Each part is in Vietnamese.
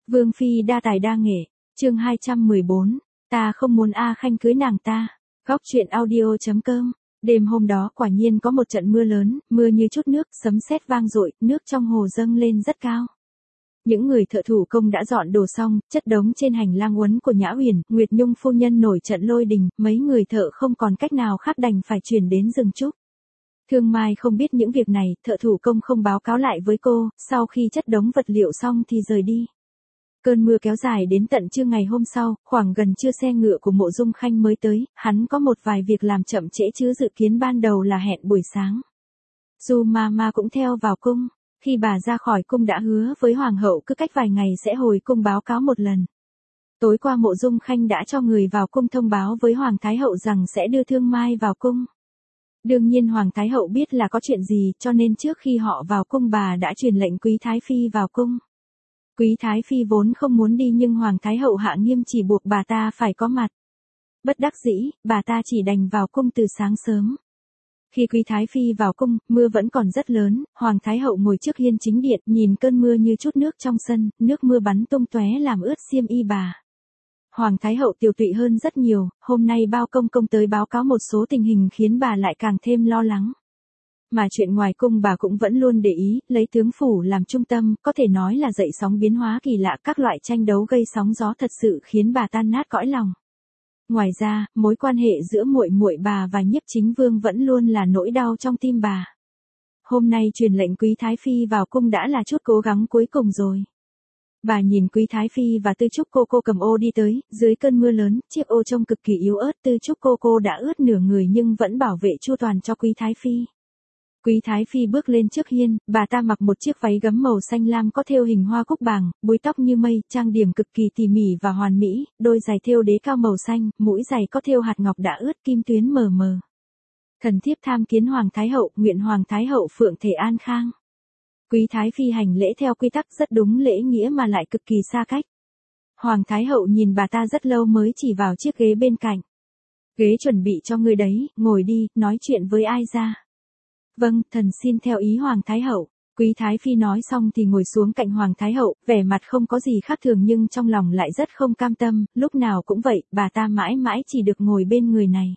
Vương phi đa tài đa nghệ, chương 214, ta không muốn A Khanh cưới nàng ta. Góc truyện audio.com. Đêm hôm đó quả nhiên có một trận mưa lớn, mưa như chút nước, sấm sét vang dội, nước trong hồ dâng lên rất cao. Những người thợ thủ công đã dọn đồ xong, chất đống trên hành lang uốn của Nhã Uyển, Nguyệt Nhung phu nhân nổi trận lôi đình, mấy người thợ không còn cách nào khác đành phải chuyển đến rừng trúc. Thương Mai không biết những việc này, thợ thủ công không báo cáo lại với cô, sau khi chất đống vật liệu xong thì rời đi. Cơn mưa kéo dài đến tận trưa ngày hôm sau, khoảng gần trưa xe ngựa của Mộ Dung Khanh mới tới, hắn có một vài việc làm chậm trễ chứ dự kiến ban đầu là hẹn buổi sáng. Du Mama cũng theo vào cung, khi bà ra khỏi cung đã hứa với Hoàng hậu cứ cách vài ngày sẽ hồi cung báo cáo một lần. Tối qua Mộ Dung Khanh đã cho người vào cung thông báo với Hoàng Thái hậu rằng sẽ đưa Thương Mai vào cung. Đương nhiên Hoàng Thái hậu biết là có chuyện gì cho nên trước khi họ vào cung bà đã truyền lệnh Quý Thái Phi vào cung. Quý Thái Phi vốn không muốn đi nhưng Hoàng Thái hậu hạ nghiêm chỉ buộc bà ta phải có mặt. Bất đắc dĩ, bà ta chỉ đành vào cung từ sáng sớm. Khi Quý Thái Phi vào cung, mưa vẫn còn rất lớn, Hoàng Thái hậu ngồi trước hiên chính điện nhìn cơn mưa như chút nước trong sân, nước mưa bắn tung tóe làm ướt xiêm y bà. Hoàng Thái hậu tiều tụy hơn rất nhiều, hôm nay bao công công tới báo cáo một số tình hình khiến bà lại càng thêm lo lắng. Mà chuyện ngoài cung bà cũng vẫn luôn để ý, lấy tướng phủ làm trung tâm, có thể nói là dậy sóng biến hóa kỳ lạ, các loại tranh đấu gây sóng gió thật sự khiến bà tan nát cõi lòng. Ngoài ra, mối quan hệ giữa muội muội bà và Nhiếp Chính Vương vẫn luôn là nỗi đau trong tim bà. Hôm nay truyền lệnh Quý Thái Phi vào cung đã là chút cố gắng cuối cùng rồi. Bà nhìn Quý Thái Phi và Tư Trúc cô cầm ô đi tới, dưới cơn mưa lớn, chiếc ô trông cực kỳ yếu ớt, Tư Trúc cô đã ướt nửa người nhưng vẫn bảo vệ chu toàn cho Quý Thái Phi. Quý Thái Phi bước lên trước hiên, bà ta mặc một chiếc váy gấm màu xanh lam có thêu hình hoa cúc bàng, búi tóc như mây, trang điểm cực kỳ tỉ mỉ và hoàn mỹ, đôi giày thêu đế cao màu xanh, mũi giày có thêu hạt ngọc đã ướt kim tuyến mờ mờ. Thần thiếp tham kiến Hoàng Thái hậu, nguyện Hoàng Thái hậu phượng thể an khang. Quý Thái Phi hành lễ theo quy tắc rất đúng lễ nghĩa mà lại cực kỳ xa cách. Hoàng Thái hậu nhìn bà ta rất lâu mới chỉ vào chiếc ghế bên cạnh. Ghế chuẩn bị cho người đấy, ngồi đi, nói chuyện với ai ra. Vâng, thần xin theo ý Hoàng Thái hậu. Quý Thái Phi nói xong thì ngồi xuống cạnh Hoàng Thái hậu, vẻ mặt không có gì khác thường nhưng trong lòng lại rất không cam tâm, lúc nào cũng vậy, bà ta mãi mãi chỉ được ngồi bên người này.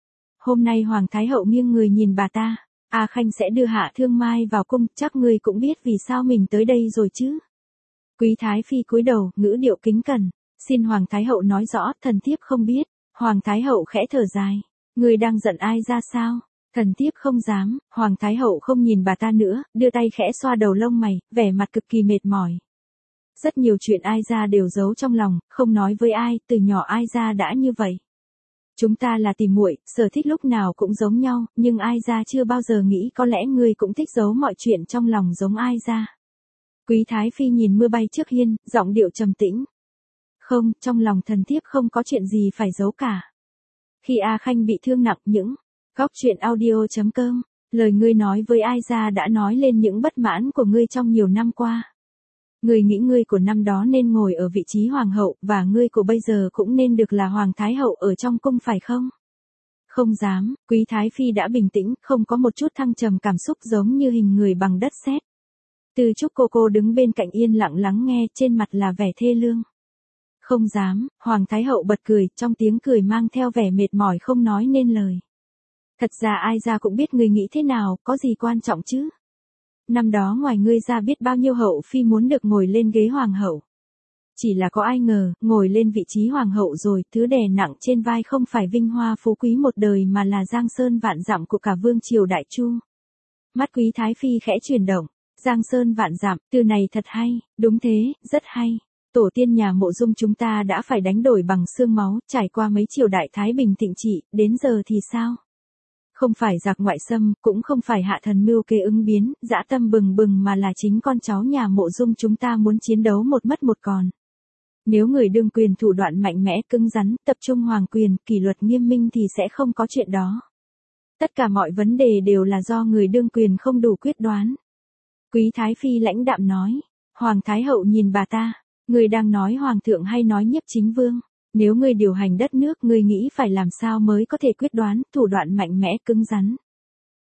Hôm nay Hoàng Thái hậu nghiêng người nhìn bà ta, A Khanh sẽ đưa Hạ Thương Mai vào cung, chắc ngươi cũng biết vì sao mình tới đây rồi chứ. Quý Thái Phi cúi đầu, ngữ điệu kính cẩn, xin Hoàng Thái hậu nói rõ, thần thiếp không biết. Hoàng Thái hậu khẽ thở dài, ngươi đang giận ai ra sao? Thần thiếp không dám. Hoàng Thái hậu không nhìn bà ta nữa, đưa tay khẽ xoa đầu lông mày, vẻ mặt cực kỳ mệt mỏi. Rất nhiều chuyện ai ra đều giấu trong lòng, không nói với ai, từ nhỏ ai ra đã như vậy. Chúng ta là tỉ muội, sở thích lúc nào cũng giống nhau, nhưng ai ra chưa bao giờ nghĩ có lẽ ngươi cũng thích giấu mọi chuyện trong lòng giống ai ra. Quý Thái Phi nhìn mưa bay trước hiên, giọng điệu trầm tĩnh. Không, trong lòng thần thiếp không có chuyện gì phải giấu cả. Khi A Khanh bị thương nặng những góc truyện audio.com, lời ngươi nói với ai ra đã nói lên những bất mãn của ngươi trong nhiều năm qua. Ngươi nghĩ ngươi của năm đó nên ngồi ở vị trí hoàng hậu, và ngươi của bây giờ cũng nên được là Hoàng Thái hậu ở trong cung phải không? Không dám. Quý Thái Phi đã bình tĩnh, không có một chút thăng trầm cảm xúc giống như hình người bằng đất sét. Tư Trúc cô đứng bên cạnh yên lặng lắng nghe, trên mặt là vẻ thê lương. Không dám. Hoàng Thái hậu bật cười, trong tiếng cười mang theo vẻ mệt mỏi không nói nên lời. Thật ra ai ra cũng biết ngươi nghĩ thế nào, có gì quan trọng chứ? Năm đó ngoài ngươi ra biết bao nhiêu hậu phi muốn được ngồi lên ghế hoàng hậu. Chỉ là có ai ngờ, ngồi lên vị trí hoàng hậu rồi, thứ đè nặng trên vai không phải vinh hoa phú quý một đời mà là giang sơn vạn dặm của cả vương triều Đại Chu. Mắt Quý Thái Phi khẽ chuyển động, giang sơn vạn dặm, từ này thật hay, đúng thế, rất hay. Tổ tiên nhà Mộ Dung chúng ta đã phải đánh đổi bằng xương máu, trải qua mấy triều đại thái bình thịnh trị, đến giờ thì sao? Không phải giặc ngoại xâm, cũng không phải hạ thần mưu kế ứng biến, dã tâm bừng bừng mà là chính con cháu nhà Mộ Dung chúng ta muốn chiến đấu một mất một còn. Nếu người đương quyền thủ đoạn mạnh mẽ cứng rắn, tập trung hoàng quyền, kỷ luật nghiêm minh thì sẽ không có chuyện đó. Tất cả mọi vấn đề đều là do người đương quyền không đủ quyết đoán. Quý Thái Phi lãnh đạm nói. Hoàng Thái hậu nhìn bà ta, người đang nói hoàng thượng hay nói Nhiếp Chính Vương? Nếu ngươi điều hành đất nước, ngươi nghĩ phải làm sao mới có thể quyết đoán, thủ đoạn mạnh mẽ cứng rắn.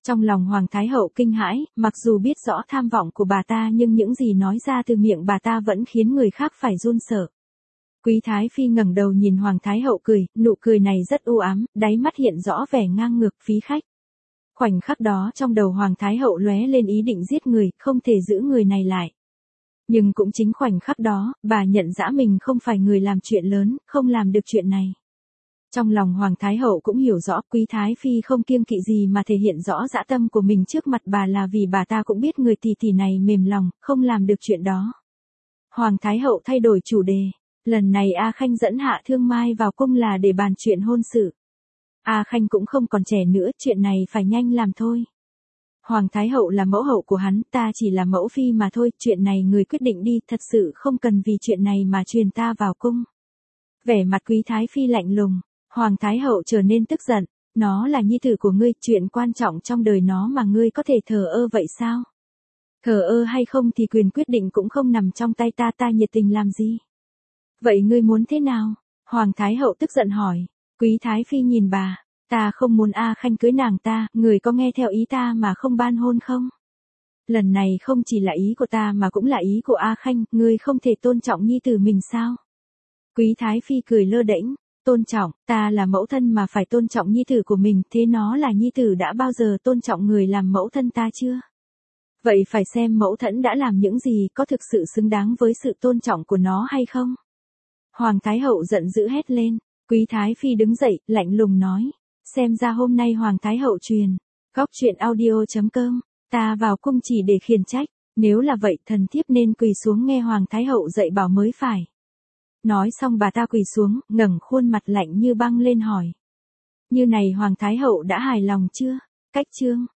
Trong lòng Hoàng Thái Hậu kinh hãi, mặc dù biết rõ tham vọng của bà ta nhưng những gì nói ra từ miệng bà ta vẫn khiến người khác phải run sợ. Quý Thái Phi ngẩng đầu nhìn Hoàng Thái Hậu cười, nụ cười này rất u ám, đáy mắt hiện rõ vẻ ngang ngược phí khách. Khoảnh khắc đó trong đầu Hoàng Thái Hậu lóe lên ý định giết người, không thể giữ người này lại. Nhưng cũng chính khoảnh khắc đó, bà nhận ra mình không phải người làm chuyện lớn, không làm được chuyện này. Trong lòng Hoàng Thái Hậu cũng hiểu rõ Quý Thái Phi không kiêng kỵ gì mà thể hiện rõ dã tâm của mình trước mặt bà là vì bà ta cũng biết người tỷ tỷ này mềm lòng, không làm được chuyện đó. Hoàng Thái Hậu thay đổi chủ đề. Lần này A Khanh dẫn Hạ Thương Mai vào cung là để bàn chuyện hôn sự. A Khanh cũng không còn trẻ nữa, chuyện này phải nhanh làm thôi. Hoàng Thái Hậu là mẫu hậu của hắn, ta chỉ là mẫu phi mà thôi, chuyện này người quyết định đi, thật sự không cần vì chuyện này mà truyền ta vào cung. Vẻ mặt Quý Thái Phi lạnh lùng, Hoàng Thái Hậu trở nên tức giận, nó là nhi tử của ngươi, chuyện quan trọng trong đời nó mà ngươi có thể thờ ơ vậy sao? Thờ ơ hay không thì quyền quyết định cũng không nằm trong tay ta, ta nhiệt tình làm gì? Vậy ngươi muốn thế nào? Hoàng Thái Hậu tức giận hỏi. Quý Thái Phi nhìn bà, ta không muốn A Khanh cưới nàng ta, người có nghe theo ý ta mà không ban hôn không? Lần này không chỉ là ý của ta mà cũng là ý của A Khanh, ngươi không thể tôn trọng nhi tử mình sao? Quý Thái Phi cười lơ đễnh, tôn trọng, ta là mẫu thân mà phải tôn trọng nhi tử của mình, thế nó là nhi tử đã bao giờ tôn trọng người làm mẫu thân ta chưa? Vậy phải xem mẫu thân đã làm những gì, có thực sự xứng đáng với sự tôn trọng của nó hay không? Hoàng Thái Hậu giận dữ hét lên, Quý Thái Phi đứng dậy, lạnh lùng nói, xem ra hôm nay Hoàng Thái Hậu truyền, góc truyện audio.com, ta vào cung chỉ để khiển trách, nếu là vậy thần thiếp nên quỳ xuống nghe Hoàng Thái Hậu dạy bảo mới phải. Nói xong bà ta quỳ xuống, ngẩng khuôn mặt lạnh như băng lên hỏi. Như này Hoàng Thái Hậu đã hài lòng chưa? Cách chương